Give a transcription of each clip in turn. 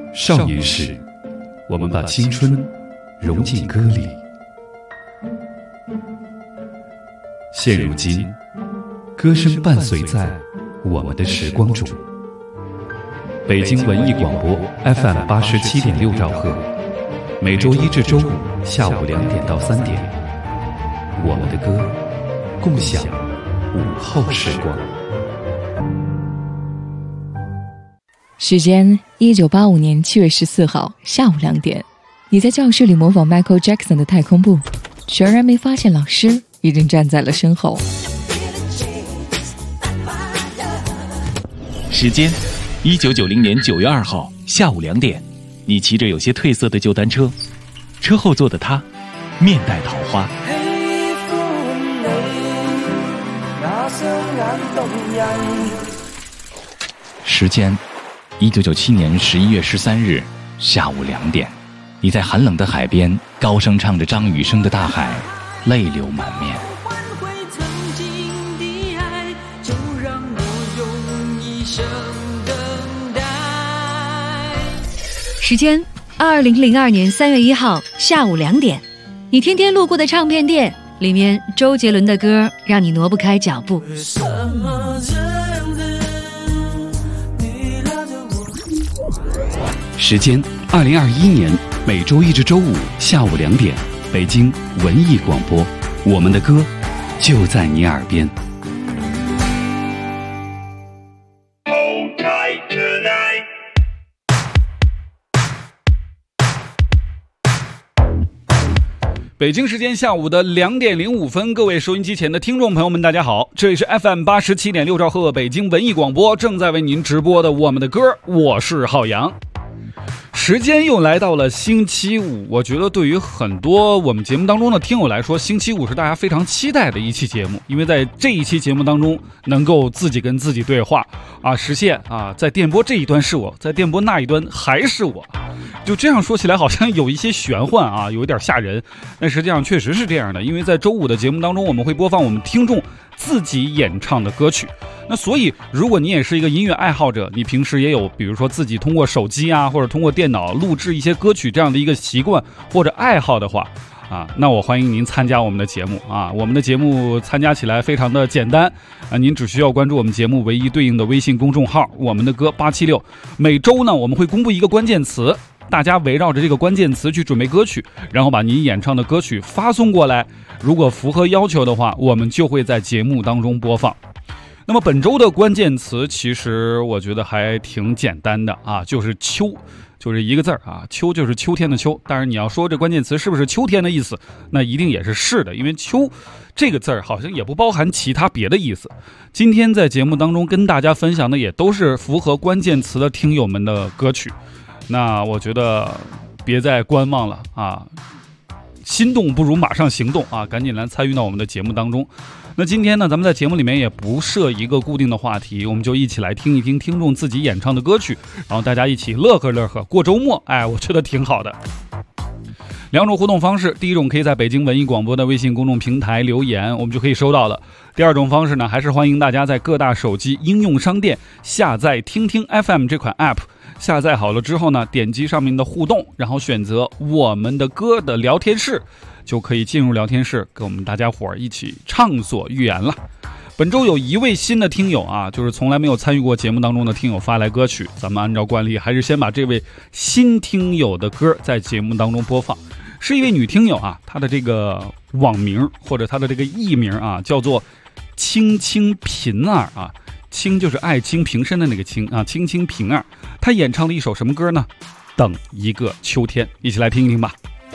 少年时，我们把青春融进歌里。现如今，歌声伴随在我们的时光中。北京文艺广播 FM 87.6兆赫，每周一至周五下午2点到3点，我们的歌，共享午后时光。 时间1985年7月14号下午2点，你在教室里模仿 Michael Jackson 的太空步，全然没发现老师已经站在了身后。 时间1990年9月2号下午2点，你骑着有些褪色的旧单车，车后座的他面带桃花。时间1997年11月13日下午2点，你在寒冷的海边高声唱着张雨生的《大海》，泪流满面。 时间2002年3月1号下午2点，你天天路过的唱片店里面，周杰伦的歌让你挪不开脚步。 时间2021年每周一至周五下午2点，北京文艺广播，我们的歌就在你耳边。北京时间下午的2点05分，各位收音机前的听众朋友们，大家好，这里是 FM 87.6兆赫北京文艺广播正在为您直播的我们的歌，我是浩洋。时间又来到了星期五，我觉得对于很多我们节目当中的听友来说，星期五是大家非常期待的一期节目，因为在这一期节目当中能够自己跟自己对话啊，实现啊，在电波这一端是我，在电波那一端还是我。就这样说起来好像有一些玄幻啊，有一点吓人，但实际上确实是这样的，因为在周五的节目当中，我们会播放我们听众自己演唱的歌曲。那所以如果你也是一个音乐爱好者，你平时也有比如说自己通过手机啊，或者通过电脑录制一些歌曲这样的一个习惯或者爱好的话啊，那我欢迎您参加我们的节目啊！我们的节目参加起来非常的简单啊，您只需要关注我们节目唯一对应的微信公众号，我们的歌876。每周呢，我们会公布一个关键词，大家围绕着这个关键词去准备歌曲，然后把您演唱的歌曲发送过来，如果符合要求的话，我们就会在节目当中播放。那么本周的关键词其实我觉得还挺简单的啊，就是秋，就是一个字啊，秋就是秋天的秋。当然你要说这关键词是不是秋天的意思，那一定也是的，因为秋这个字好像也不包含其他别的意思。今天在节目当中跟大家分享的也都是符合关键词的听友们的歌曲，那我觉得别再观望了啊，心动不如马上行动啊，赶紧来参与到我们的节目当中。那今天呢，咱们在节目里面也不设一个固定的话题，我们就一起来听一听听众自己演唱的歌曲，然后大家一起乐呵乐呵过周末，哎，我觉得挺好的。2种互动方式，第一种可以在北京文艺广播的微信公众平台留言，我们就可以收到了。第二种方式呢，还是欢迎大家在各大手机应用商店下载听听 FM 这款 App， 下载好了之后呢，点击上面的互动，然后选择我们的歌的聊天室，就可以进入聊天室跟我们大家伙一起畅所欲言了。本周有一位新的听友啊，就是从来没有参与过节目当中的听友发来歌曲，咱们按照惯例还是先把这位新听友的歌在节目当中播放。是一位女听友啊，她的这个网名或者她的这个艺名啊，叫做青青平儿啊，青就是爱卿平身的那个青啊，青青平儿。她演唱了一首什么歌呢？等一个秋天，一起来听一听吧。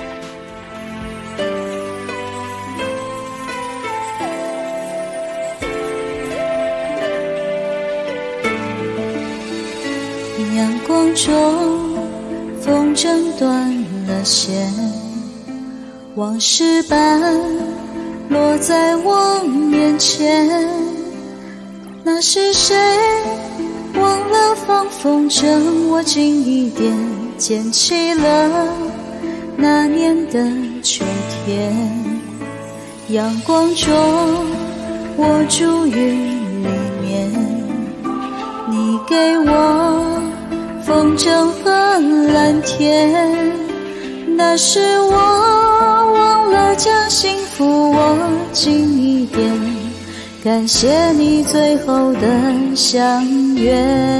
阳光中，风筝断了线，往事般落在我面前。那是谁忘了放风筝？我近一点捡起了那年的秋天。阳光中，我住云里面，你给我风筝和蓝天。那时我忘了将幸福握紧一点，感谢你最后的相约。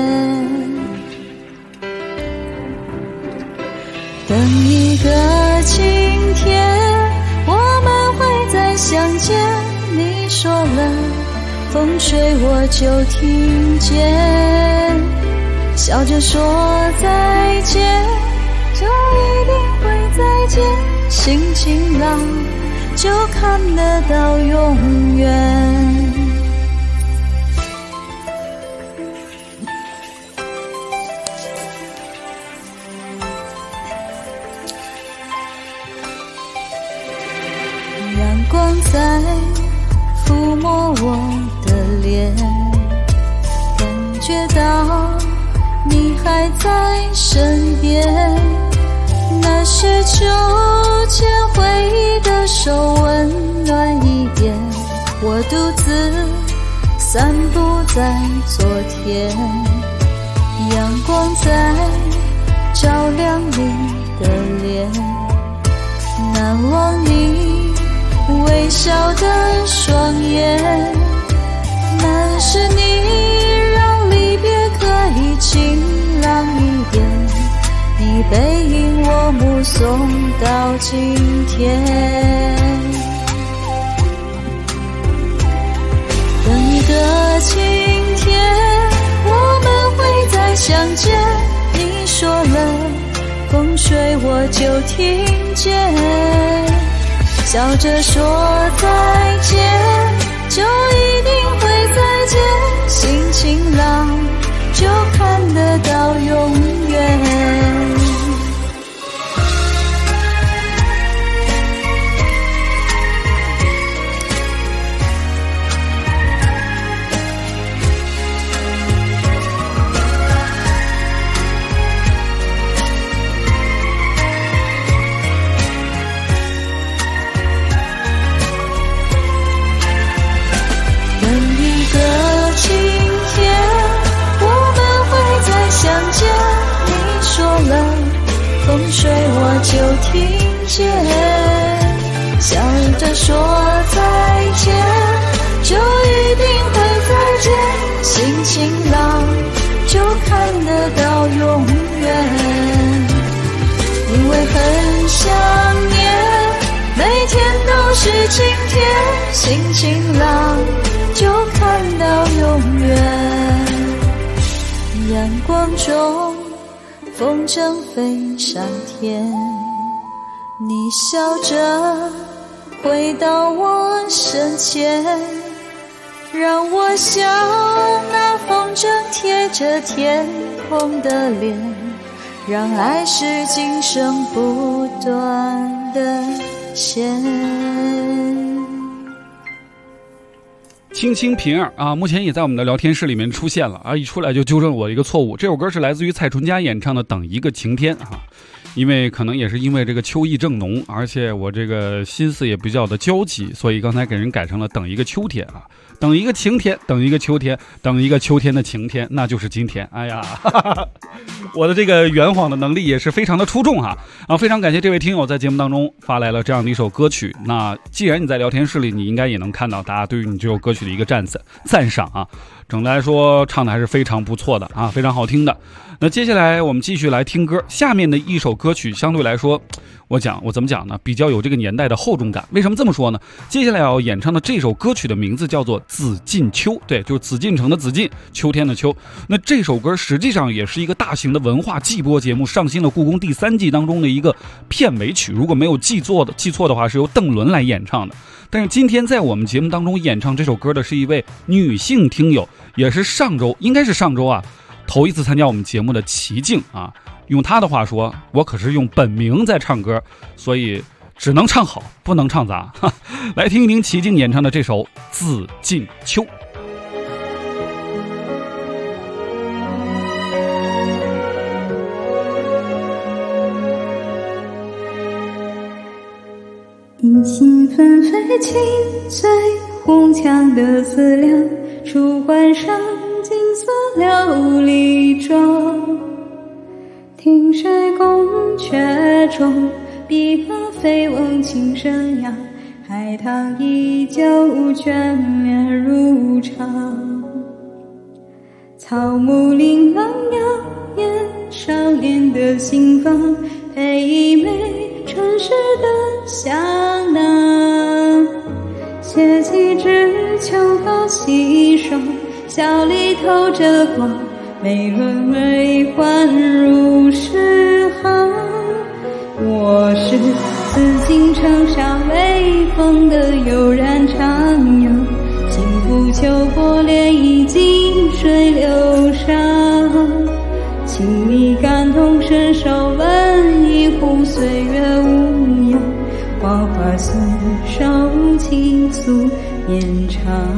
等一个晴天，我们会再相见。你说了，风吹我就听见，笑着说再见，就一定会再见。心晴朗，就看得到永远。阳光在抚摸我的脸，感觉到你还在身边。那是秋千回忆的手温暖一点，我独自散步在昨天。阳光在照亮你的脸，难忘你微笑的双眼。那是你让离别可以晴朗一点，你背影我目送到今天。等一个晴天，我们会再相见。你说了，风吹我就听见，笑着说再见，就一定会再见。心晴朗，就看得到永远。风吹我就听见，笑着说再见，就一定会再见。心晴朗，就看得到永远。因为很想念，每天都是晴天。心晴朗，就看到永远。阳光中风筝飞上天，你笑着回到我身前，让我像那风筝贴着天空的脸，让爱是今生不断的线。 青青平儿啊，目前也在我们的聊天室里面出现了啊，一出来就纠正我一个错误。这首歌是来自于蔡淳佳演唱的《等一个晴天》啊，因为可能也是因为这个秋意正浓，而且我这个心思也比较的焦急，所以刚才给人改成了等一个秋天啊，等一个晴天，等一个秋天，等一个秋天的晴天，那就是今天。哎呀，我的这个圆谎的能力也是非常的出众哈啊！非常感谢这位听友在节目当中发来了这样的一首歌曲。那既然你在聊天室里，你应该也能看到大家对于你这首歌曲的一个赞赏啊。整的来说，唱的还是非常不错的啊，非常好听的。那接下来我们继续来听歌，下面的一首歌曲相对来说，我怎么讲呢？比较有这个年代的厚重感。为什么这么说呢？接下来要演唱的这首歌曲的名字叫做《紫禁秋》，对，就是紫禁城的紫禁，秋天的秋。那这首歌实际上也是一个大型的文化季播节目上新了故宫第3季当中的一个片尾曲，如果没有记错的话，是由邓伦来演唱的。但是今天在我们节目当中演唱这首歌的是一位女性听友，也是应该是上周啊，头一次参加我们节目的齐静啊。用她的话说，我可是用本名在唱歌，所以只能唱好，不能唱砸。来听一听齐静演唱的这首《紫禁秋》。 银杏纷飞，轻随红墙的思量，书馆上金色琉璃窗， 听水宫阙中，琵琶飞翁轻声扬，海棠依旧眷恋如常。草木琳琅耀眼，少年的心房，配一枚春时的香囊。携几枝秋高气爽，笑里透着光，美轮美奂如诗行。我是紫禁城上微风的悠然徜徉，轻拂秋波涟漪，近水流觞。情迷感同身受，温一壶岁月无恙，花花随手倾诉绵长。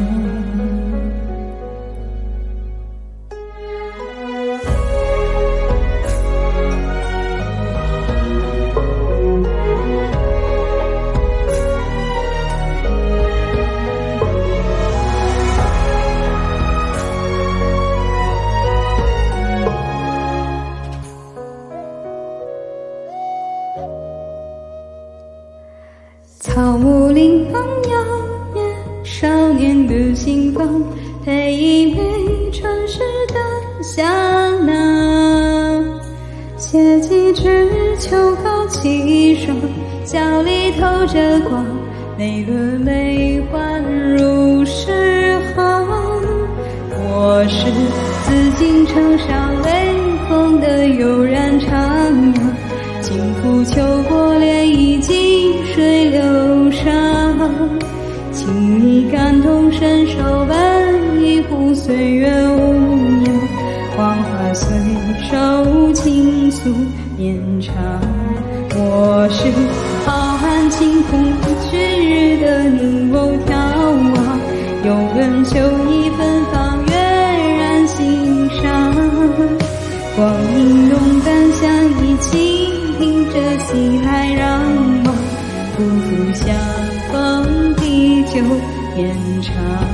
草木琳琅耀眼，少年的心房，配一枚春时的香囊。携几枝秋高气爽，笑里透着光，美轮美奂如诗行。我是紫禁城上微风的悠然徜徉，轻拂秋波涟漪，近水流觞。情迷感同身受，温一壶岁月无恙，黄花随手倾诉绵长。我是浩瀚晴空旭日的凝眸眺望，有人秋意芬芳，跃然心上。光阴浓淡相依，倾听着熙来攘往，不负相逢地久天长，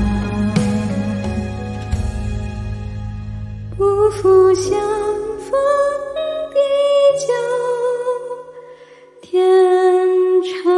不负相逢地久天长。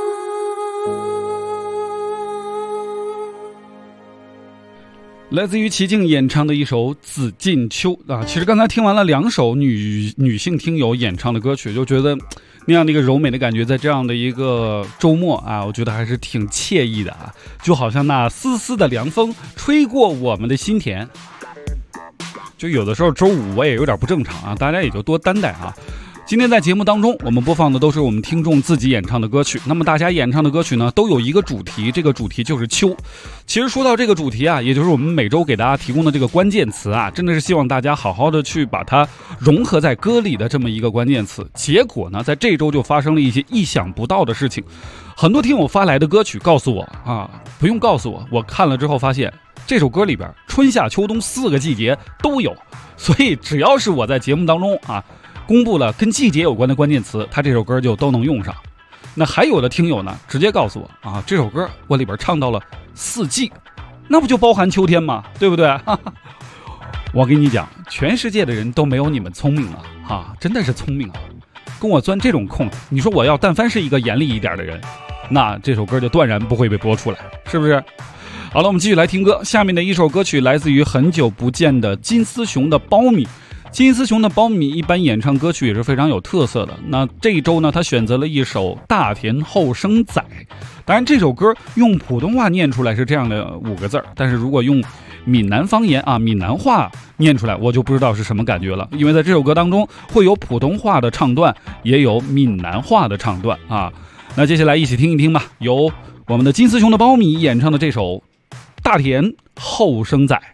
来自于齐静演唱的一首《紫禁秋》啊，其实刚才听完了2首女性听友演唱的歌曲，就觉得那样的一个柔美的感觉，在这样的一个周末啊，我觉得还是挺惬意的啊，就好像那丝丝的凉风吹过我们的心田。就有的时候周五我也有点不正常啊，大家也就多担待啊。今天在节目当中，我们播放的都是我们听众自己演唱的歌曲。那么大家演唱的歌曲呢，都有一个主题，这个主题就是秋。其实说到这个主题啊，也就是我们每周给大家提供的这个关键词啊，真的是希望大家好好的去把它融合在歌里的这么一个关键词。结果呢，在这周就发生了一些意想不到的事情。很多听友发来的歌曲告诉我啊，不用告诉我，我看了之后发现这首歌里边春夏秋冬4个季节都有，所以只要是我在节目当中啊公布了跟季节有关的关键词，他这首歌就都能用上。那还有的听友呢，直接告诉我啊，这首歌我里边唱到了4季，那不就包含秋天吗？对不对？我跟你讲，全世界的人都没有你们聪明啊！哈，真的是聪明啊！跟我钻这种空，你说我要但凡是一个严厉一点的人，那这首歌就断然不会被播出来，是不是？好了，我们继续来听歌。下面的一首歌曲来自于很久不见的金丝熊的苞米。金丝熊的苞米一般演唱歌曲也是非常有特色的。那这一周呢，他选择了一首《大田后生仔》。当然，这首歌用普通话念出来是这样的5个字，但是如果用闽南方言啊、闽南话念出来，我就不知道是什么感觉了。因为在这首歌当中会有普通话的唱段，也有闽南话的唱段啊。那接下来一起听一听吧，由我们的金丝熊的苞米演唱的这首《大田后生仔》。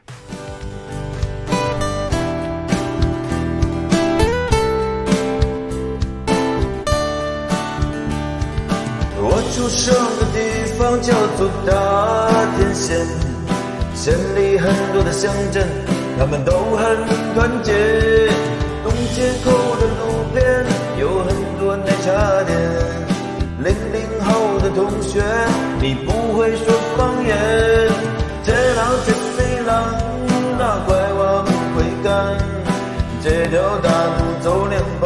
出生的地方叫做大田县，县里很多的乡镇，他们都很团结。东街口的路边有很多奶茶店，00后的同学，你不会说方言。这浪这水浪，那怪我们会干，这条大路走2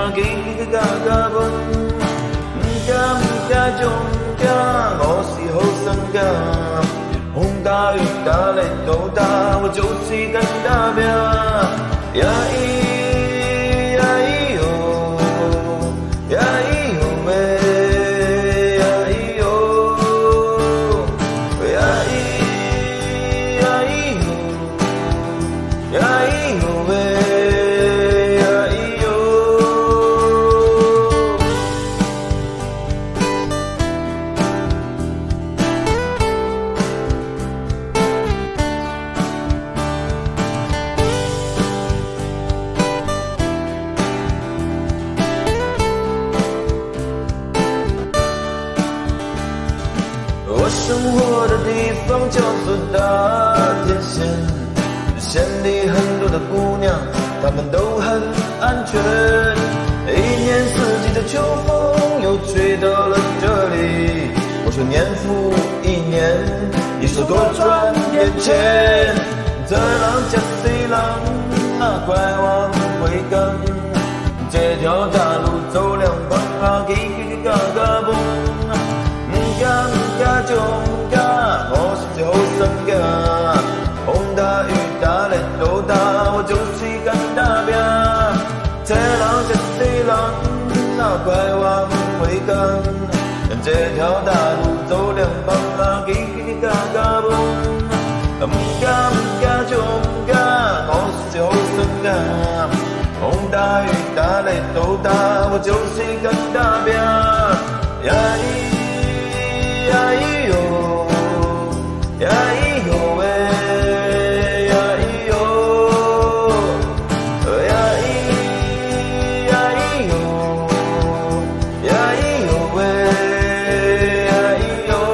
啊，叽叽嘎嘎蹦，唔加中加，我是好心家。风大雨大雷都大，我就是干大表。呀咿呀咿哟，呀咿哟喂，呀咿哟，呀咿呀咿哟，呀咿哟喂，呀咿哟。我生活的地方叫做大田县，县里很多的姑娘，她们都很安全。一年四季的秋风又吹到了这里，我说年复一年，你说多赚点钱。这浪加水浪啊，快往回赶，这条大路走两旁啊，叽叽嘎嘎蹦。加中加，我是最好心家。风大雨大雷都大，我就是干大表。这浪加水浪啊，快往回赶，这条大路走两旁啊，叽叽嘎嘎蹦。加中加，我是最好心家。风大雨大雷都大，我就是干大表。呀咿呀咿哟，呀咿哟喂，呀咿哟，呀咿呀咿哟，呀咿哟喂，呀咿哟。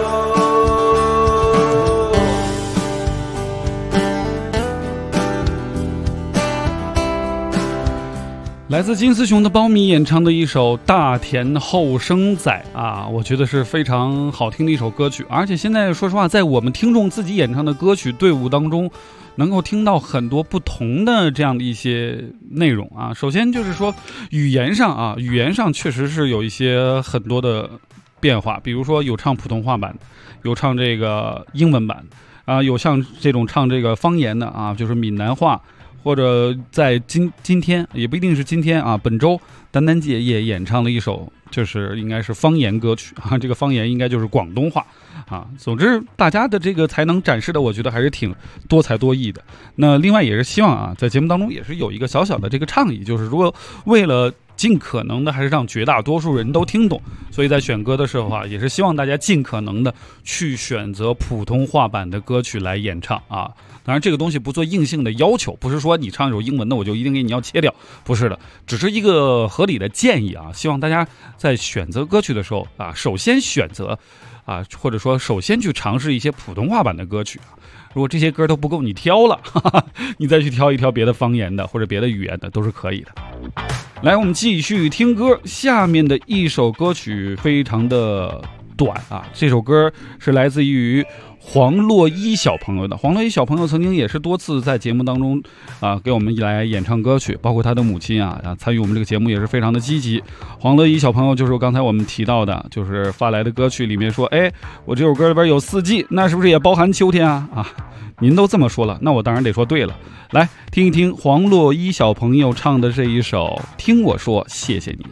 来自金丝熊的苞米演唱的一首《大田后生仔》啊，我觉得是非常好听的一首歌曲。而且现在说实话，在我们听众自己演唱的歌曲队伍当中，能够听到很多不同的这样的一些内容啊。首先就是说语言上确实是有一些很多的变化，比如说有唱普通话版，有唱这个英文版啊，有像这种唱这个方言的啊，就是闽南话。或者在今天也不一定是今天啊，本周丹丹姐也演唱了一首，就是应该是方言歌曲啊，这个方言应该就是广东话啊。总之，大家的这个才能展示的，我觉得还是挺多才多艺的。那另外也是希望啊，在节目当中也是有一个小小的这个倡议，就是如果为了尽可能的还是让绝大多数人都听懂，所以在选歌的时候啊，也是希望大家尽可能的去选择普通话版的歌曲来演唱啊。当然这个东西不做硬性的要求，不是说你唱一首英文的我就一定给你要切掉，不是的，只是一个合理的建议啊。希望大家在选择歌曲的时候啊，首先选择啊，或者说首先去尝试一些普通话版的歌曲啊。如果这些歌都不够你挑了，你再去挑一挑别的方言的或者别的语言的都是可以的。来，我们继续听歌，下面的一首歌曲非常的短啊，这首歌是来自于黄洛伊小朋友的。黄洛伊小朋友曾经也是多次在节目当中啊给我们来演唱歌曲，包括他的母亲啊参与我们这个节目也是非常的积极。黄洛伊小朋友就是刚才我们提到的，就是发来的歌曲里面说，哎，我这首歌里边有四季，那是不是也包含秋天啊？您都这么说了，那我当然得说对了。来听一听黄洛伊小朋友唱的这一首《听我说谢谢你》。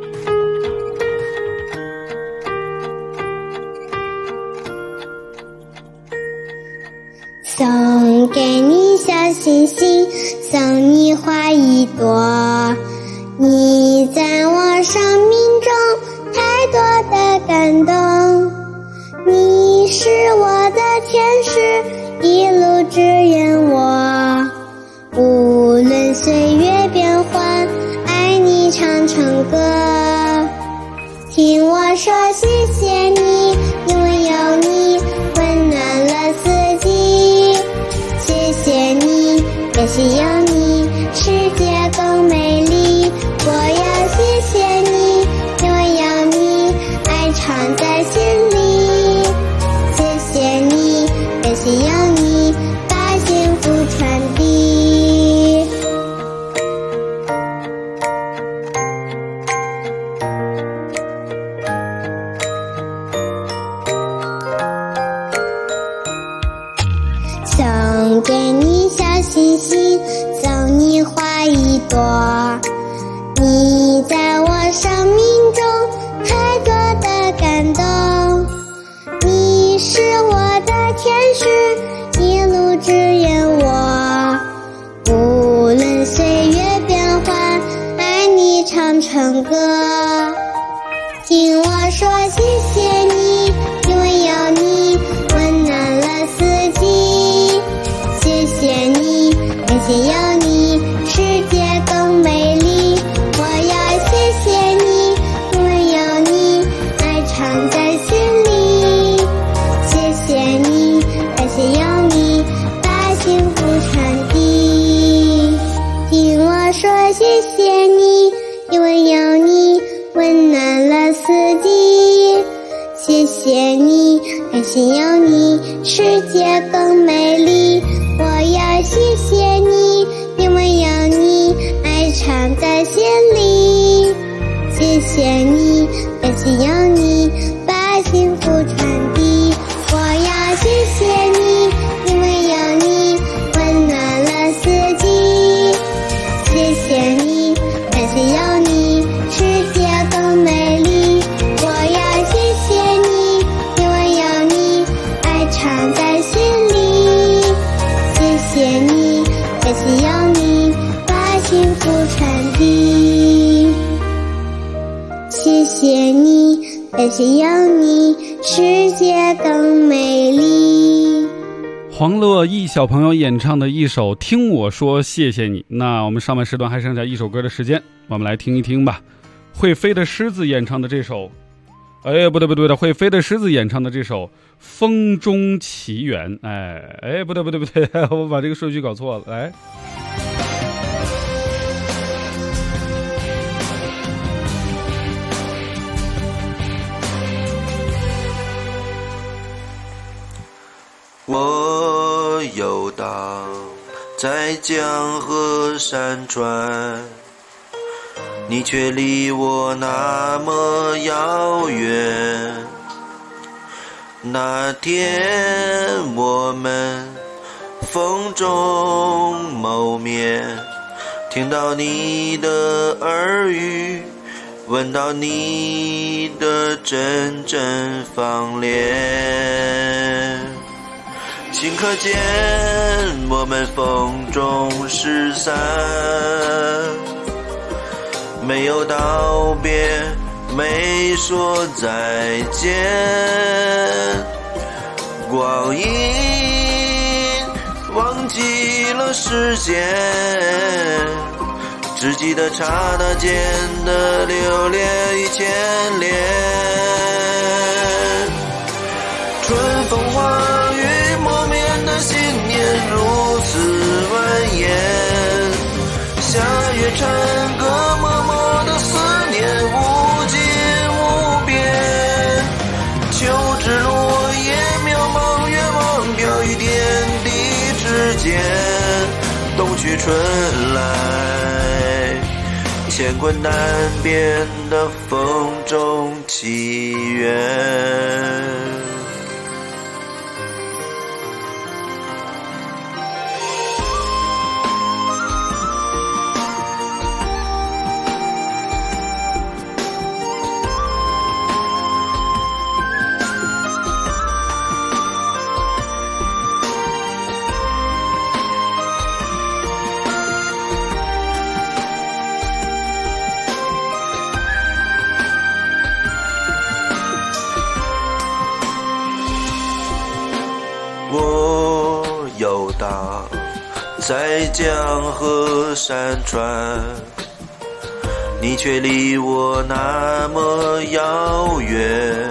送给你小星星，送你花一朵，你在我生命中太多的感动，你是我的天使，一路指引我，无论岁月变换，爱你唱唱歌，听我说谢谢你，因为有你温暖了四季，谢谢你，感谢有你，世界更美丽。我要谢谢你，因为有你，爱藏在心里。谢谢你，感谢有你，把幸福传递。 你在我生命中太多的感动，你是我的天使，一路指引我，无论岁月变幻，爱你唱成歌。听我说谢谢你，因为有你温暖了四季。谢谢你，感谢有你，世界更美丽。我要谢谢你，因为有你，爱常在心里。谢谢你，感谢有你，把幸福传递。听我说谢谢你，因为有你温暖了四季。谢谢你，感谢有你，世界更美丽。我要谢谢你，因为有你，爱常在心里。谢谢你，感谢有你，把幸福传递。我要谢谢你，因为有你，温暖了四季。谢谢你，感谢有你，世界更美丽。我要谢谢你，因为有你，爱常在心里。谢谢你，感谢有你，把幸福传递。谢谢你，感谢有你，世界更美丽。 黄乐意小朋友演唱的一首《听我说谢谢你》。那我们上半时段还剩下一首歌的时间，我们来听一听吧。会飞的狮子演唱的这首，不对的，会飞的狮子演唱的这首《风中奇缘》。不对，我把这个顺序搞错了。来， 我游荡在江河山川，你却离我那么遥远。那天我们风中谋面，听到你的耳语，闻到你的阵阵芳恋。顷刻间我们风中失散，没有道别，没说再见。光阴忘记了时间，只记得刹那间的留恋与牵连。春风化雨磨灭的信念如此蜿蜒，夏月蝉歌默默的思念无尽无边。秋之落叶渺茫，远望飘于天地之间。冬去春来，乾坤难辨的风中奇缘。我游荡在江河山川，你却离我那么遥远。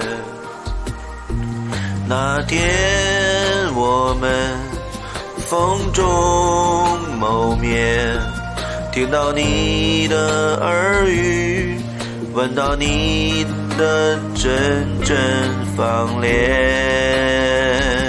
那天我们风中谋面，听到你的耳语，闻到你的阵阵芳恋。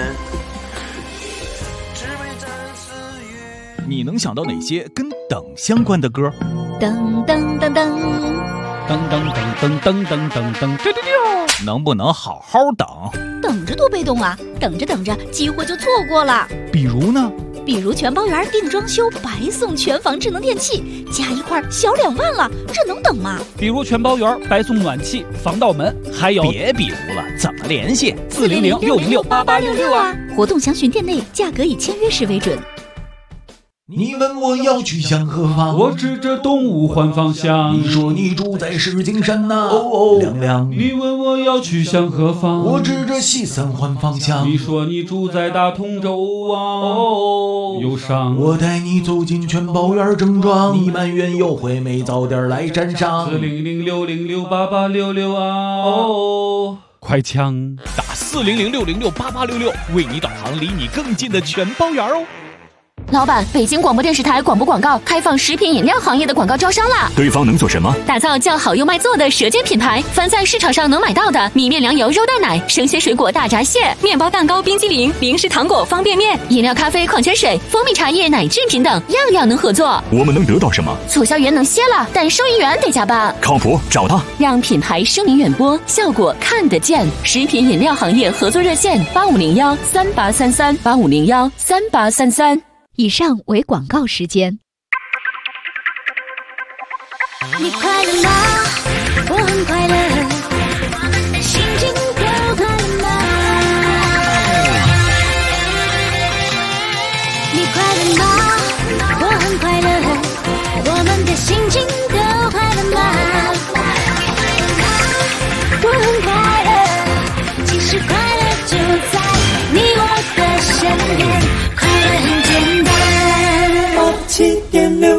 你能想到哪些跟等相关的歌？ 噔噔噔噔噔噔噔噔噔噔噔，丢丢丢！ 能不能好好等？ 等着多被动啊！等着等着，机会就错过了。 比如呢？ 比如全包圆定装修白送全房智能电器，加一块小2万了，这能等吗？ 比如全包圆白送暖气、防盗门，还有别比如了，怎么联系 400-606-8866啊！活动详询店内，价格以签约时为准。 你问我要去向何方， 我指着东吴换方向。 你说你住在石景山呐，亮亮。 你问我要去向何方， 我指着西三环方向。 你说你住在大同州啊，忧伤。 我带你走进全包园正装，你满园优惠没早点来沾上。 400-606-8866啊，快枪打400-606-8866，为你导航离你更近的全包园哦。 老板，北京广播电视台广播广告开放食品饮料行业的广告招商啦！ 对方能做什么？ 打造叫好又卖座的舌尖品牌，凡在市场上能买到的米面粮油肉蛋奶、生鲜水果大闸蟹、面包蛋糕冰激凌、零食糖果方便面、饮料咖啡矿泉水、蜂蜜茶叶奶制品等，样样能合作。 我们能得到什么？ 促销员能歇了，但收银员得加班。 靠谱，找他， 让品牌声名远播，效果看得见。食品饮料行业合作热线8501-3833，8501-3833。以上为广告时间。 你快乐吗？我很快乐，心情都快乐吗？你快乐吗？我很快乐，我们的心情都快乐吗？我很快乐，其实快乐就在你我的身边，快乐很简单。7.6，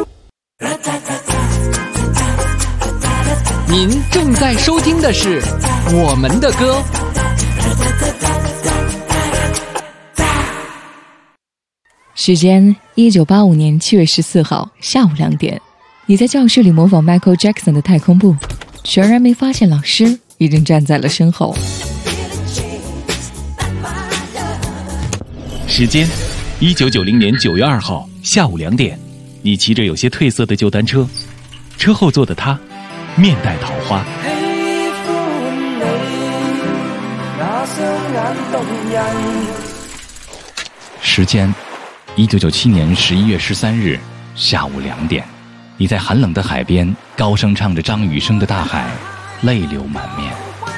您正在收听的是我们的歌。 时间1985年7月14号下午2点，你在教室里模仿 Michael Jackson 的太空步，全然没发现老师已经站在了身后。 时间1990年9月2号下午2点，你骑着有些褪色的旧单车，车后座的他面带桃花。时间1997年11月13日下午2点，你在寒冷的海边高声唱着张雨生的《大海》，泪流满面。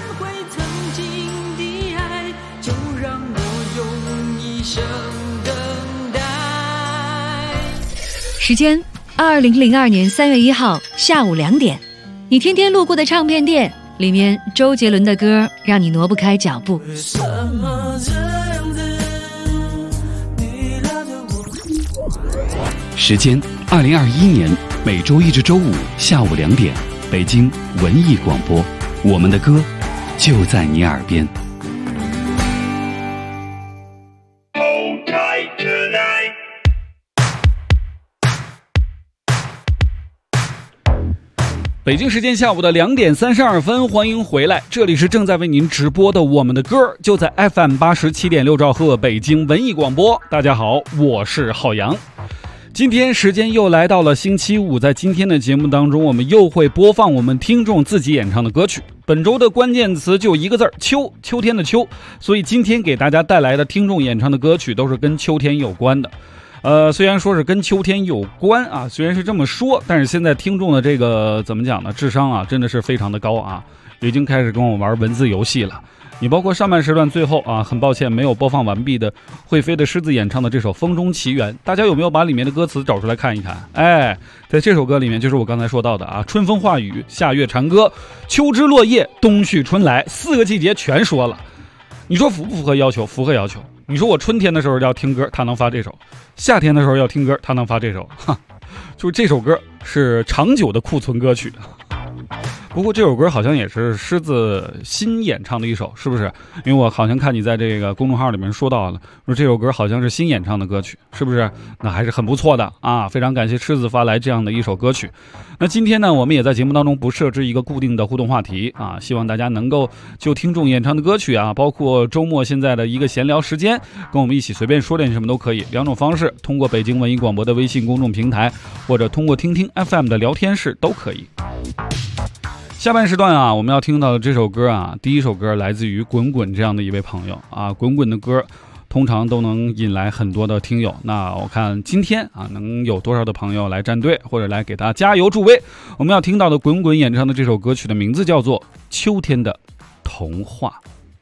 时间2002年3月1号下午2点，你天天路过的唱片店，里面周杰伦的歌让你挪不开脚步。 时间2021年每周一至周五下午2点，北京文艺广播，我们的歌就在你耳边。北京时间下午的2点32分，欢迎回来，这里是正在为您直播的我们的歌，就在 FM 87.6兆赫北京文艺广播。大家好，我是浩洋。今天时间又来到了星期五，在今天的节目当中，我们又会播放我们听众自己演唱的歌曲。本周的关键词就一个字儿，秋，秋天的秋。所以今天给大家带来的听众演唱的歌曲都是跟秋天有关的。虽然说是跟秋天有关啊，虽然是这么说，但是现在听众的这个怎么讲呢？智商啊，真的是非常的高啊，已经开始跟我玩文字游戏了。你包括上半时段最后啊，很抱歉没有播放完毕的会飞的狮子演唱的这首《风中奇缘》，大家有没有把里面的歌词找出来看一看？哎，在这首歌里面就是我刚才说到的啊，春风化雨，夏月蝉歌，秋枝落叶，冬去春来，4个季节全说了。你说符不符合要求？符合要求。你说我春天的时候要听歌，他能发这首；夏天的时候要听歌，他能发这首。就是这首歌是长久的库存歌曲。不过这首歌好像也是狮子新演唱的一首，是不是？因为我好像看你在这个公众号里面说到了，说这首歌好像是新演唱的歌曲，是不是？那还是很不错的啊！非常感谢狮子发来这样的一首歌曲。那今天呢，我们也在节目当中不设置一个固定的互动话题啊，希望大家能够就听众演唱的歌曲啊，包括周末现在的一个闲聊时间，跟我们一起随便说点什么都可以。2种方式，通过北京文艺广播的微信公众平台，或者通过听听 FM 的聊天室都可以。下半时段啊，我们要听到的这首歌啊，第一首歌来自于滚滚这样的一位朋友啊，滚滚的歌通常都能引来很多的听友。那我看今天啊，能有多少的朋友来站队，或者来给他加油助威？我们要听到的滚滚演唱的这首歌曲的名字叫做《秋天的童话》。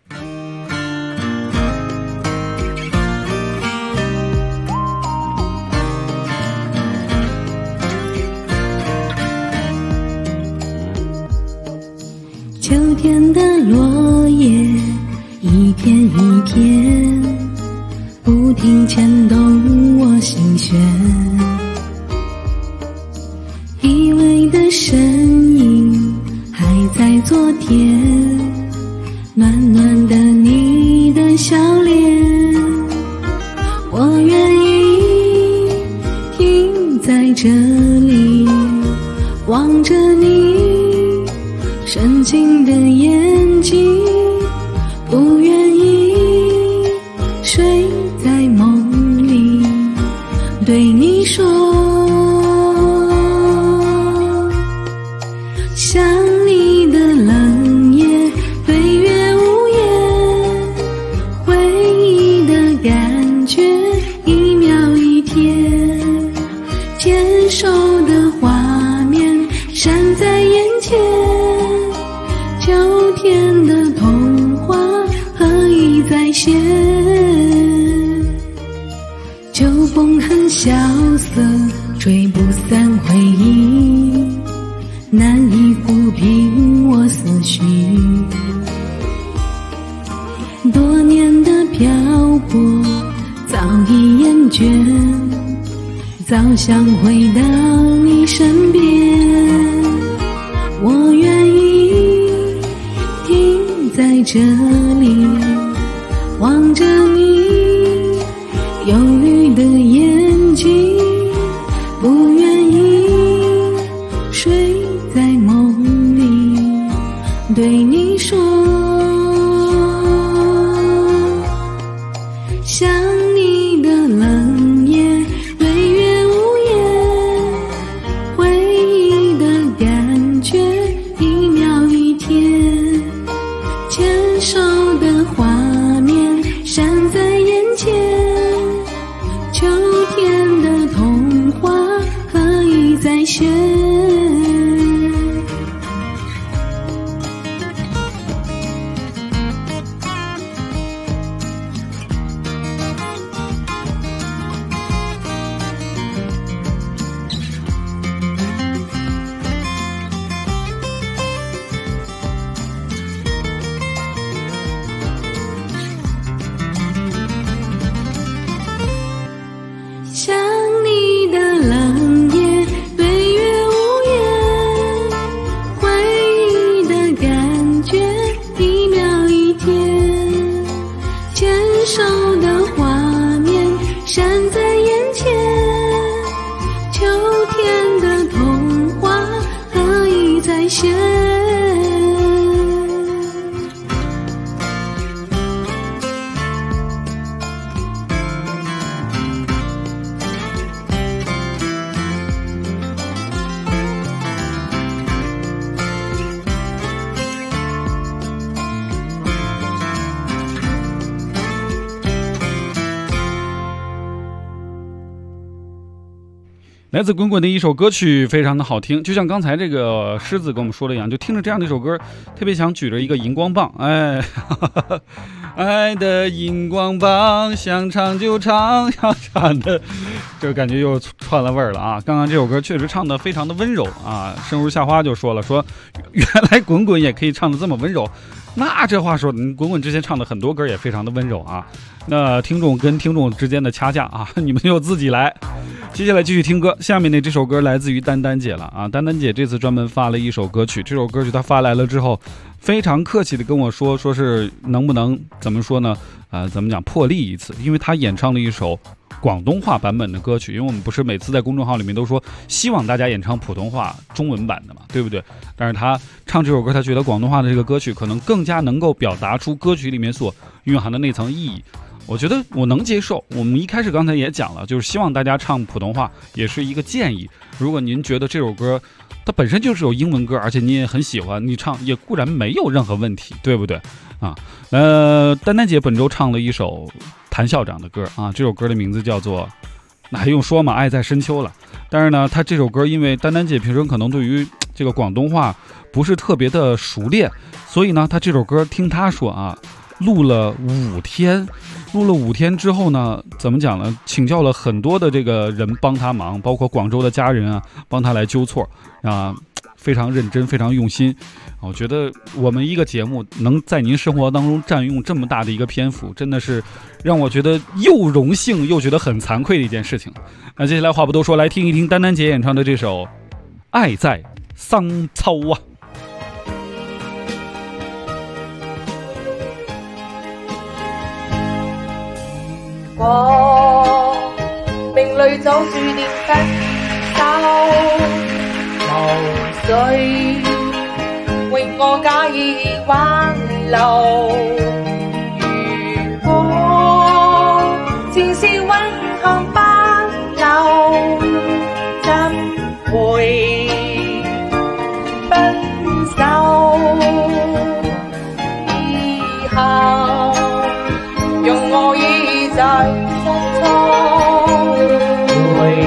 秋天的落叶一片一片，不停牵动我心弦，依偎的身影还在昨天，暖暖的你的笑脸，我愿意停在这里，望着你深情的眼睛，不愿意睡在梦里，对你说，想你的冷夜，对月无言，回忆的感觉，一秒一天，牵手的画面闪在眼前，秋天的童话何以再现？秋风很萧瑟，吹不散回忆，难以抚平我思绪。多年的漂泊早已厌倦，早想回到你身边，我愿意停在这里，望着你忧郁的眼睛，不愿意睡在梦里，对你说，想你的冷夜，对月无言，回忆的感觉，一秒一天，牵手的画面闪在眼前，秋天的童话何以再现？想你的冷夜，对月无言，回忆的感觉，一秒一天，牵手的画面闪在眼前，秋天的童话何以再现？ 来自滚滚的一首歌曲，非常的好听，就像刚才这个狮子跟我们说的一样，就听着这样的一首歌，特别想举着一个荧光棒，哎，爱的荧光棒，想唱就唱，要唱的，这个感觉又串了味儿了啊！刚刚这首歌确实唱的非常的温柔啊，生如夏花就说了，说原来滚滚也可以唱的这么温柔。那这话说的，滚滚之前唱的很多歌也非常的温柔啊。那听众跟听众之间的掐架啊，你们就自己来。接下来继续听歌，下面的这首歌来自于丹丹姐了啊。丹丹姐这次专门发了一首歌曲，这首歌曲她发来了之后，非常客气的跟我说是能不能怎么说呢？怎么讲破例一次？因为她演唱了一首广东话版本的歌曲，因为我们不是每次在公众号里面都说希望大家演唱普通话中文版的嘛，对不对？但是他唱这首歌，他觉得广东话的这个歌曲可能更加能够表达出歌曲里面所蕴含的那层意义。我觉得我能接受。我们一开始刚才也讲了，就是希望大家唱普通话，也是一个建议。如果您觉得这首歌它本身就是有英文歌，而且你也很喜欢，你唱也固然没有任何问题，对不对啊？丹丹姐本周唱了一首谭校长的歌啊，这首歌的名字叫做，那还用说吗？爱在深秋了。但是呢，他这首歌因为丹丹姐平时可能对于这个广东话不是特别的熟练，所以呢，他这首歌听他说啊，录了5天之后呢，怎么讲呢？请教了很多的这个人帮他忙，包括广州的家人啊，帮他来纠错啊，非常认真，非常用心。我觉得我们一个节目能在您生活当中占用这么大的一个篇幅，真的是让我觉得又荣幸又觉得很惭愧的一件事情。那接下来话不多说，来听一听丹丹姐演唱的这首《爱在桑草》啊。 我命里早注定分手，無需為我假意挽留。如果前事永恆不留，怎會分手？以後用我倚在心中，回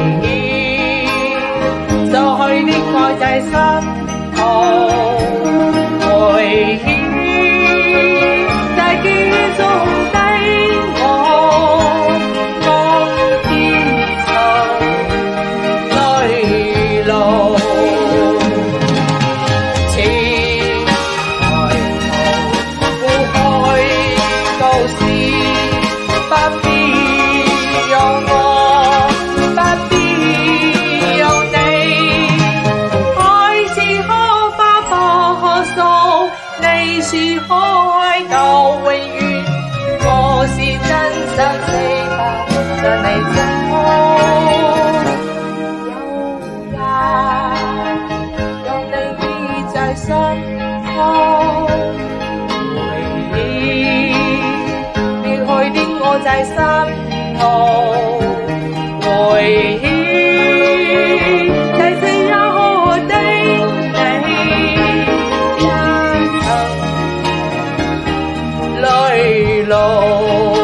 憶就去的愛在心頭，回憶在記憶中的我，當天曾淚流，前抬頭顧開舊事。不必有我，不必有你。愛是可花可數，你是可愛到永遠。我是真心死吧，讓你走。有日，讓你依在心頭。我在心頭，回憶在最柔和的你，一層淚露。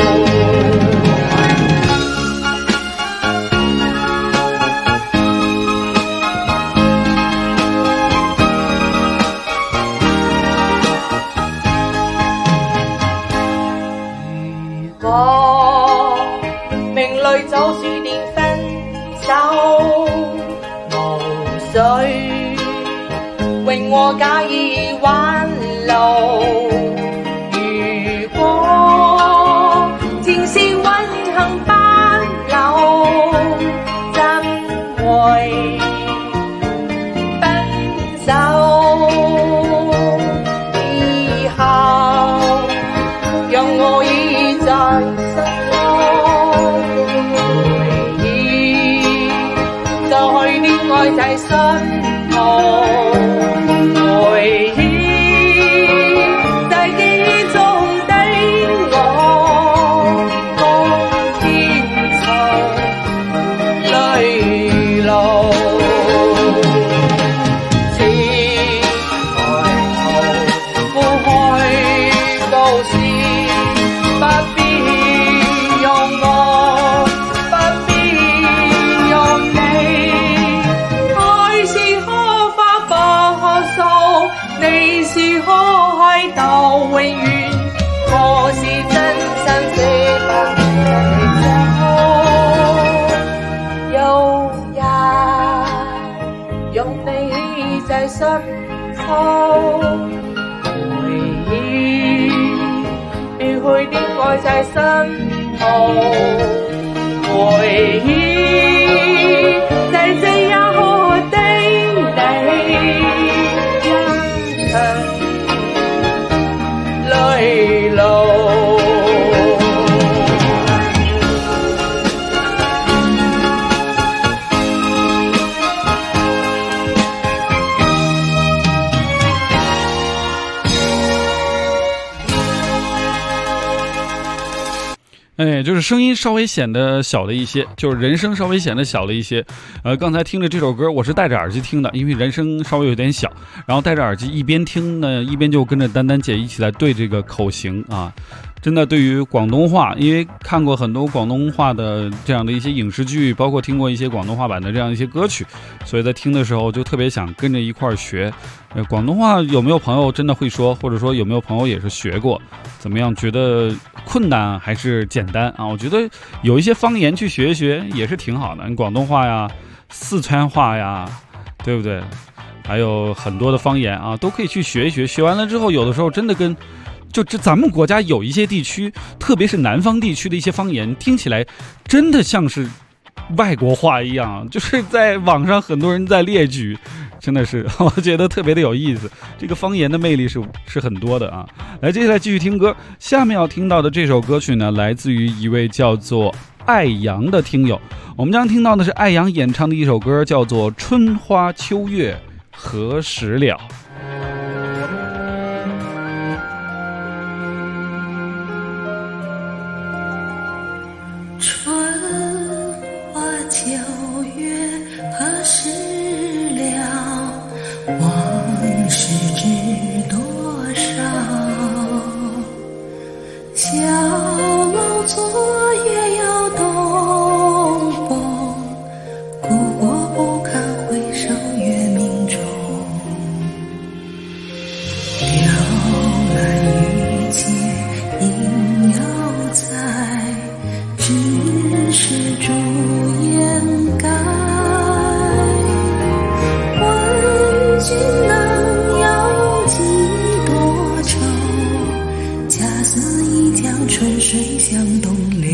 命裏早注定分手，無需為我假意挽留。如果前事永恆不留，怎會分手？以後讓我倚在心中，愛在心頭，回憶在記憶中的我，當天曾淚流，前抬頭顧開舊事，不必有我，不必有你。你是可愛到永遠，我是真心捨不得你走。有日讓你倚在心頭，回憶離去的愛在心頭，回憶在最柔和的你。淚流。 就是声音稍微显得小了一些，就是人声稍微显得小了一些。刚才听着这首歌，我是戴着耳机听的，因为人声稍微有点小，然后戴着耳机一边听呢，一边就跟着丹丹姐一起来对这个口型啊。 真的对于广东话，因为看过很多广东话的这样的一些影视剧，包括听过一些广东话版的这样一些歌曲，所以在听的时候就特别想跟着一块儿学。广东话有没有朋友真的会说，或者说有没有朋友也是学过？怎么样？觉得困难还是简单啊？我觉得有一些方言去学一学也是挺好的，你广东话呀、四川话呀，对不对？还有很多的方言啊，都可以去学一学。学完了之后，有的时候真的跟咱们国家有一些地区，特别是南方地区的一些方言，听起来真的像是外国话一样，就是在网上很多人在列举，真的是我觉得特别的有意思。这个方言的魅力是很多的啊。来，接下来继续听歌。下面要听到的这首歌曲呢，来自于一位叫做艾阳的听友。我们将听到的是艾阳演唱的一首歌，叫做《春花秋月何时了》。 春花秋月何时了？往事知多少？小楼昨夜又东风，故国不堪回首月明中。雕栏玉阶应犹在，只是朱颜改。问君能有几多愁？恰似一江春水向东流。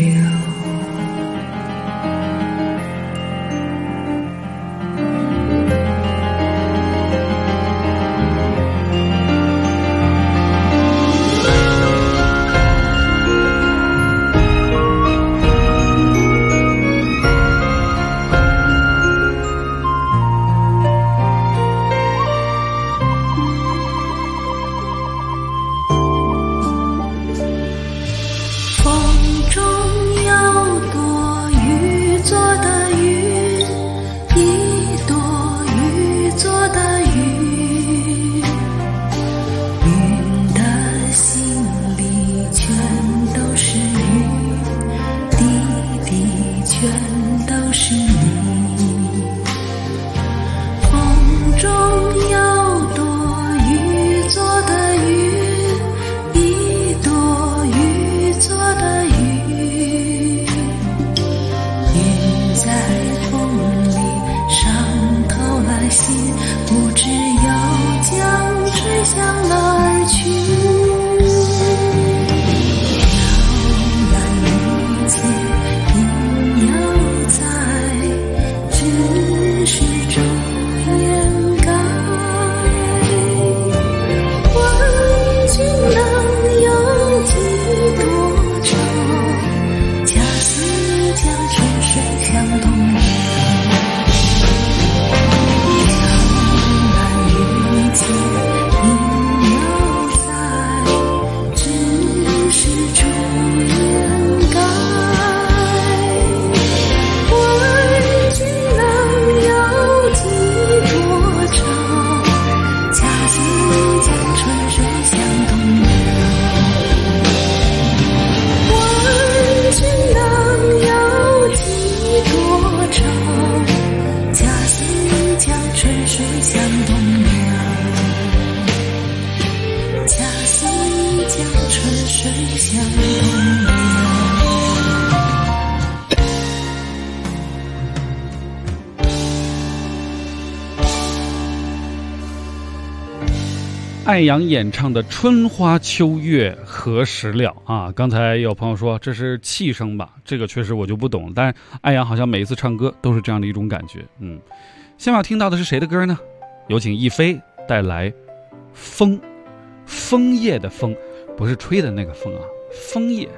艾阳演唱的《春花秋月何时了》啊，刚才有朋友说这是气声吧，这个确实我就不懂，但艾阳好像每一次唱歌都是这样的一种感觉。下面要听到的是谁的歌呢？有请一飞带来枫，枫叶的枫，不是吹的那个风啊，枫叶。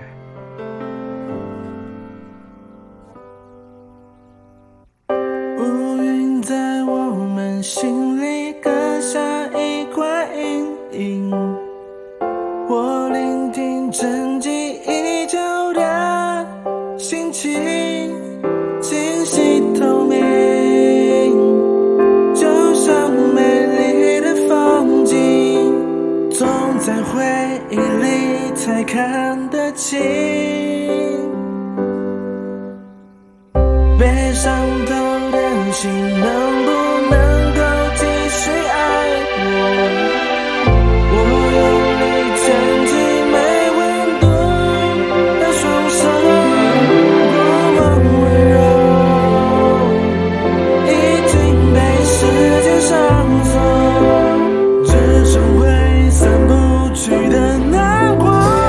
乌云在我们心里刻下一块阴影，我聆听沉寂已久的心情，清晰透明，就像美丽的风景，总在回忆里才看得清。被伤透的心能不能够继续爱我？我用力牵起没温度的双手，过往温柔已经被时间上锁，只剩会散不去的难过。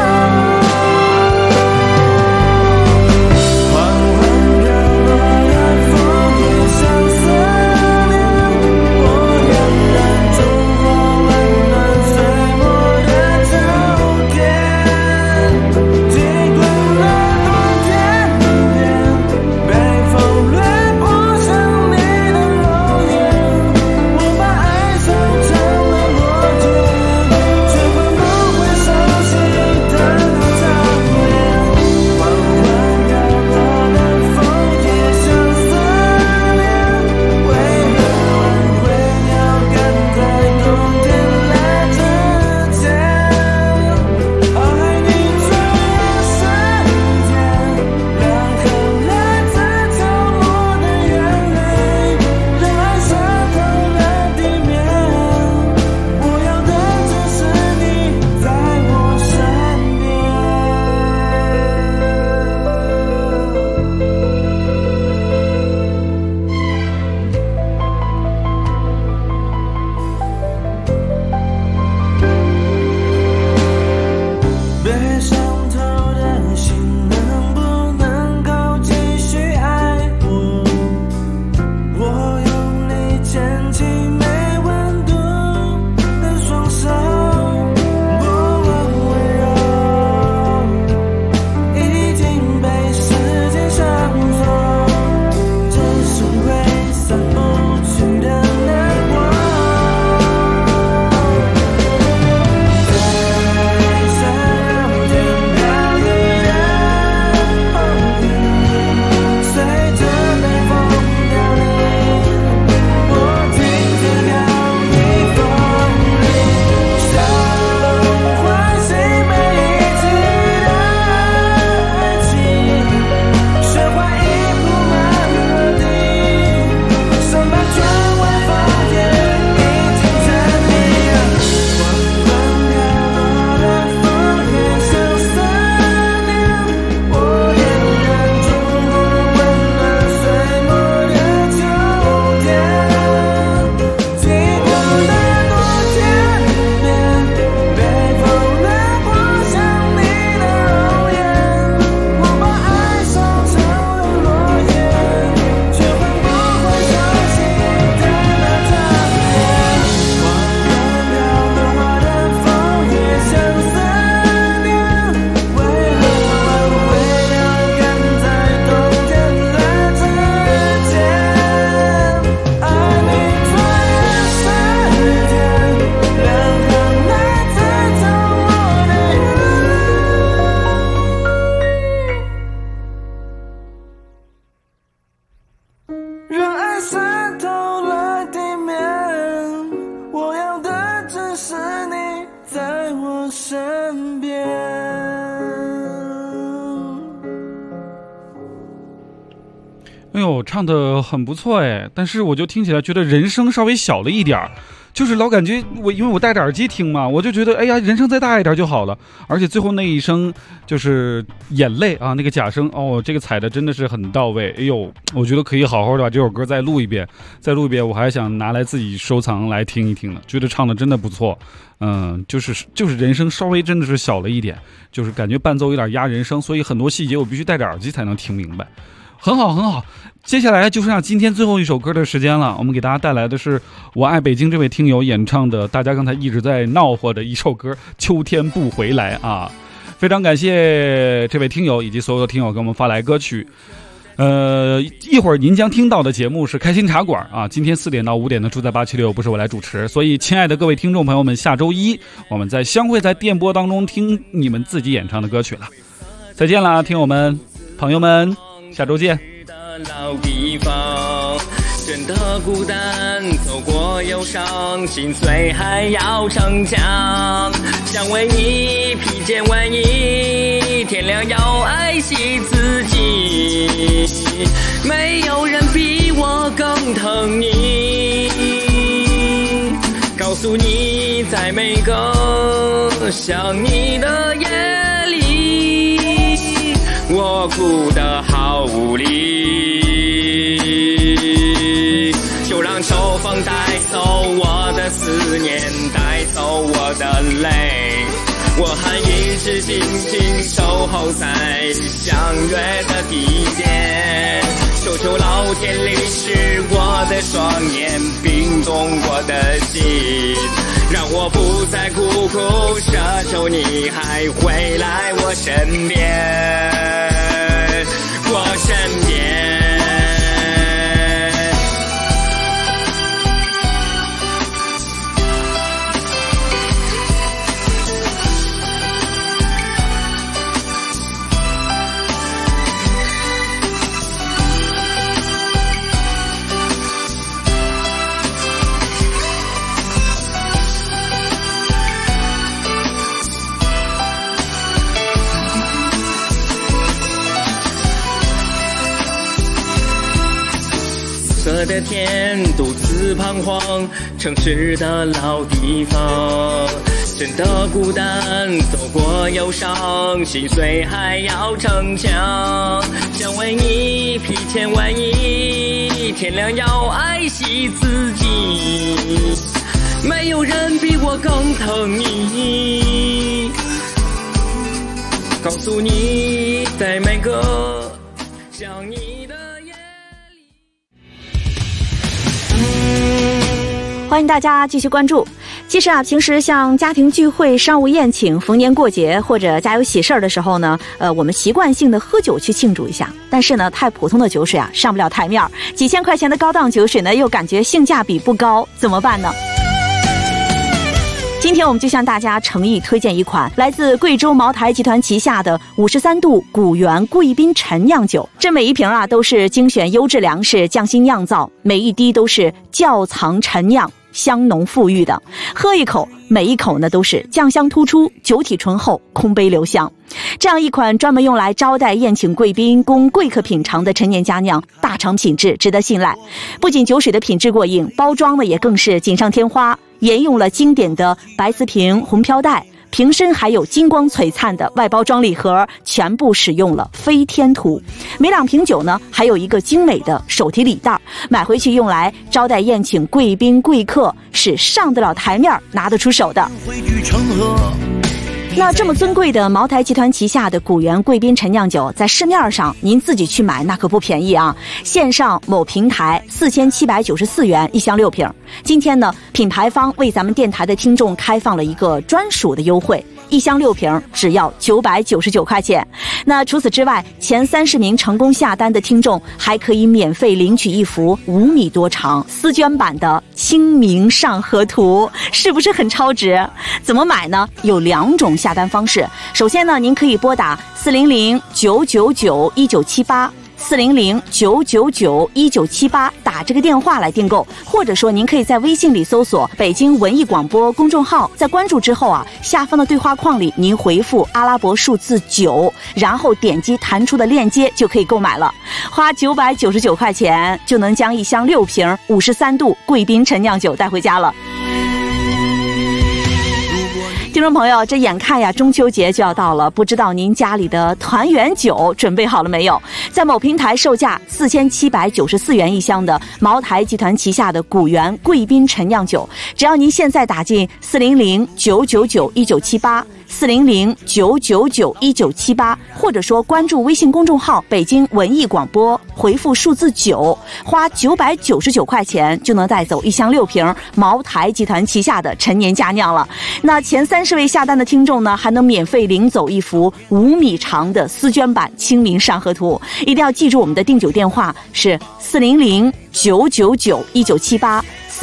哎呦，唱得很不错哎，但是我就听起来觉得人声稍微小了一点儿，就是老感觉因为我戴着耳机听嘛，我就觉得哎呀，人声再大一点就好了。而且最后那一声就是眼泪啊，那个假声哦，这个踩的真的是很到位。哎呦，我觉得可以好好的把这首歌再录一遍，我还想拿来自己收藏来听一听呢，觉得唱的真的不错。就是人声稍微真的是小了一点，就是感觉伴奏有点压人声，所以很多细节我必须戴着耳机才能听明白。很好很好，接下来就剩下今天最后一首歌的时间了，我们给大家带来的是我爱北京这位听友演唱的大家刚才一直在闹火的一首歌《秋天不回来》啊，非常感谢这位听友以及所有的听友给我们发来歌曲。一会儿您将听到的节目是开心茶馆啊，今天4点到5点的住在876不是我来主持，所以亲爱的各位听众朋友们，下周一我们再相会在电波当中听你们自己演唱的歌曲了。再见啦，听友们朋友们，下周见。 老地方真的孤单，走过忧伤，心碎还要逞强，想为你披见万一，天亮要爱惜自己，没有人比我更疼你。告诉你，在每个想你的夜里，我哭得好无力。就让秋风带走我的思念，带走我的泪，我还一直静静守候在相约的地点。求求老天淋湿我的双眼，冰冻我的心，让我不再苦苦奢求你还回来我身边，我身边。色的天独自彷徨，城市的老地方，真的孤单，走过忧伤，心碎还要逞强，想为你披千万衣，天亮要爱惜自己，没有人比我更疼你。告诉你，在每个想你的欢迎大家继续关注。其实啊，平时像家庭聚会、商务宴请、逢年过节或者家有喜事儿的时候呢，我们习惯性的喝酒去庆祝一下。但是呢，太普通的酒水啊，上不了台面，几千块钱的高档酒水呢，又感觉性价比不高，怎么办呢？今天我们就向大家诚意推荐一款来自贵州茅台集团旗下的53度古原贵宾陈酿酒。这每一瓶啊都是精选优质粮食匠心酿造，每一滴都是窖藏陈酿，香浓馥郁的。喝一口，每一口呢都是酱香突出，酒体醇厚，空杯留香。这样一款专门用来招待宴请贵宾供贵客品尝的陈年佳酿，大厂品质，值得信赖。不仅酒水的品质过硬，包装呢也更是锦上添花，沿用了经典的白瓷瓶、红飘带，瓶身还有金光璀璨的外包装礼盒，全部使用了飞天图。每2瓶酒呢还有一个精美的手提礼袋，买回去用来招待宴请贵宾贵客，是上得了台面拿得出手的。那这么尊贵的茅台集团旗下的古原贵宾陈酿酒，在市面上您自己去买那可不便宜啊！线上某平台4794元1箱6瓶。今天呢，品牌方为咱们电台的听众开放了一个专属的优惠，1箱6瓶只要999块钱。那除此之外，前30名成功下单的听众还可以免费领取一幅5米多长丝绢版的清明上河图，是不是很超值？怎么买呢？有2种下单方式。首先呢，您可以拨打400-999-1978。400-999-1978打这个电话来订购，或者说您可以在微信里搜索北京文艺广播公众号，在关注之后啊，下方的对话框里您回复阿拉伯数字9，然后点击弹出的链接就可以购买了。花999块钱就能将1箱6瓶53度贵宾陈酿酒带回家了。听众朋友，这眼看呀中秋节就要到了，不知道您家里的团圆酒准备好了没有？在某平台售价4794元1箱的茅台集团旗下的古原贵宾陈酿酒，只要您现在打进400-999-1978 400-999-1978，或者说关注微信公众号北京文艺广播，回复数字9，花999块钱就能带走1箱6瓶茅台集团旗下的陈年佳酿了。那前30位下单的听众呢，还能免费领走一幅5米长的丝绢版清明上河图。一定要记住我们的订酒电话是400-999-1978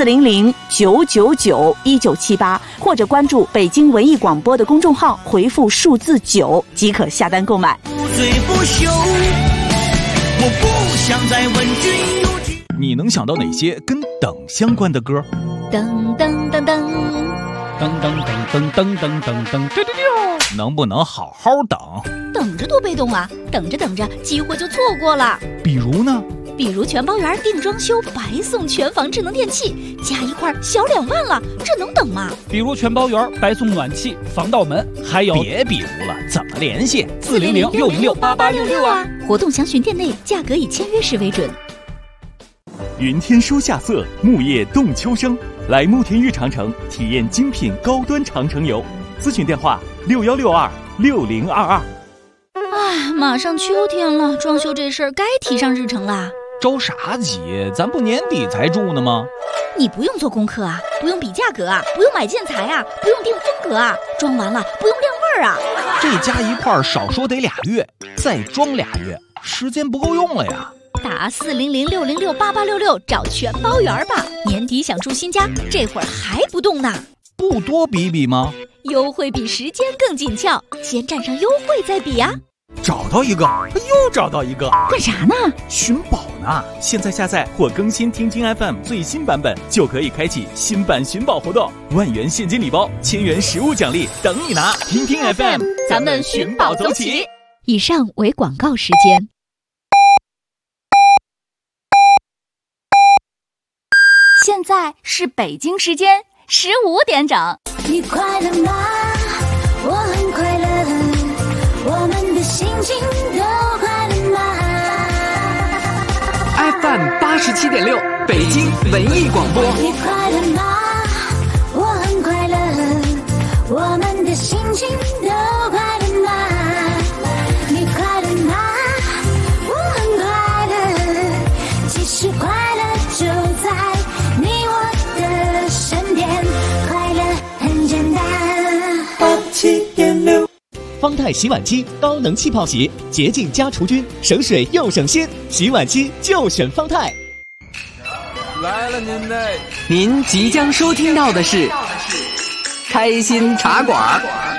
400-999-1978，或者关注北京文艺广播的公众号，回复数字9即可下单购买。 不醉不休，我不想再问君有几。 你能想到哪些跟等相关的歌？ 噔噔噔噔。 能不能好好等？ 等着多被动啊！等着等着，机会就错过了。 比如呢？ 比如全包圆定装修白送全房智能电器，加一块小2万了，这能等吗？ 比如全包圆白送暖气、防盗门，还有别比如了，怎么联系 ？400-606-8866啊！活动详询店内，价格以签约时为准。 云天书夏色，木叶动秋生，来慕田峪长城体验精品高端长城游。咨询电话61626022。 哎，马上秋天了，装修这事儿该提上日程啦。 着啥急？咱不年底才住呢吗？ 你不用做功课啊，不用比价格啊，不用买建材啊，不用定风格啊，装完了不用晾味儿啊。 这加一块少说得2月，再装2月，时间不够用了呀。 打400-606-8866找全包圆吧。年底想住新家，这会儿还不动呢？ 不多比比吗？ 优惠比时间更紧俏，先占上优惠再比啊。 找到一个，又找到一个， 干啥呢？ 寻宝呢！现在下载或更新听听 FM 最新版本，就可以开启新版寻宝活动，1万元现金礼包，1000元实物奖励等你拿！听听 FM， 咱们寻宝走起。 以上为广告时间。 现在是北京时间15点整。 你快乐吗？我很快乐。我们的心情都快乐吗 ？FM 87.6，北京文艺广播。 你快乐吗？我很快乐。我们的心情都快乐吗？你快乐吗？我很快乐。其实快乐就在你我的身边，快乐很简单。87.6。 方太洗碗机高能气泡洗，洁净加除菌，省水又省心，洗碗机就选方太。 来了您嘞！ 您即将收听到的是开心茶馆。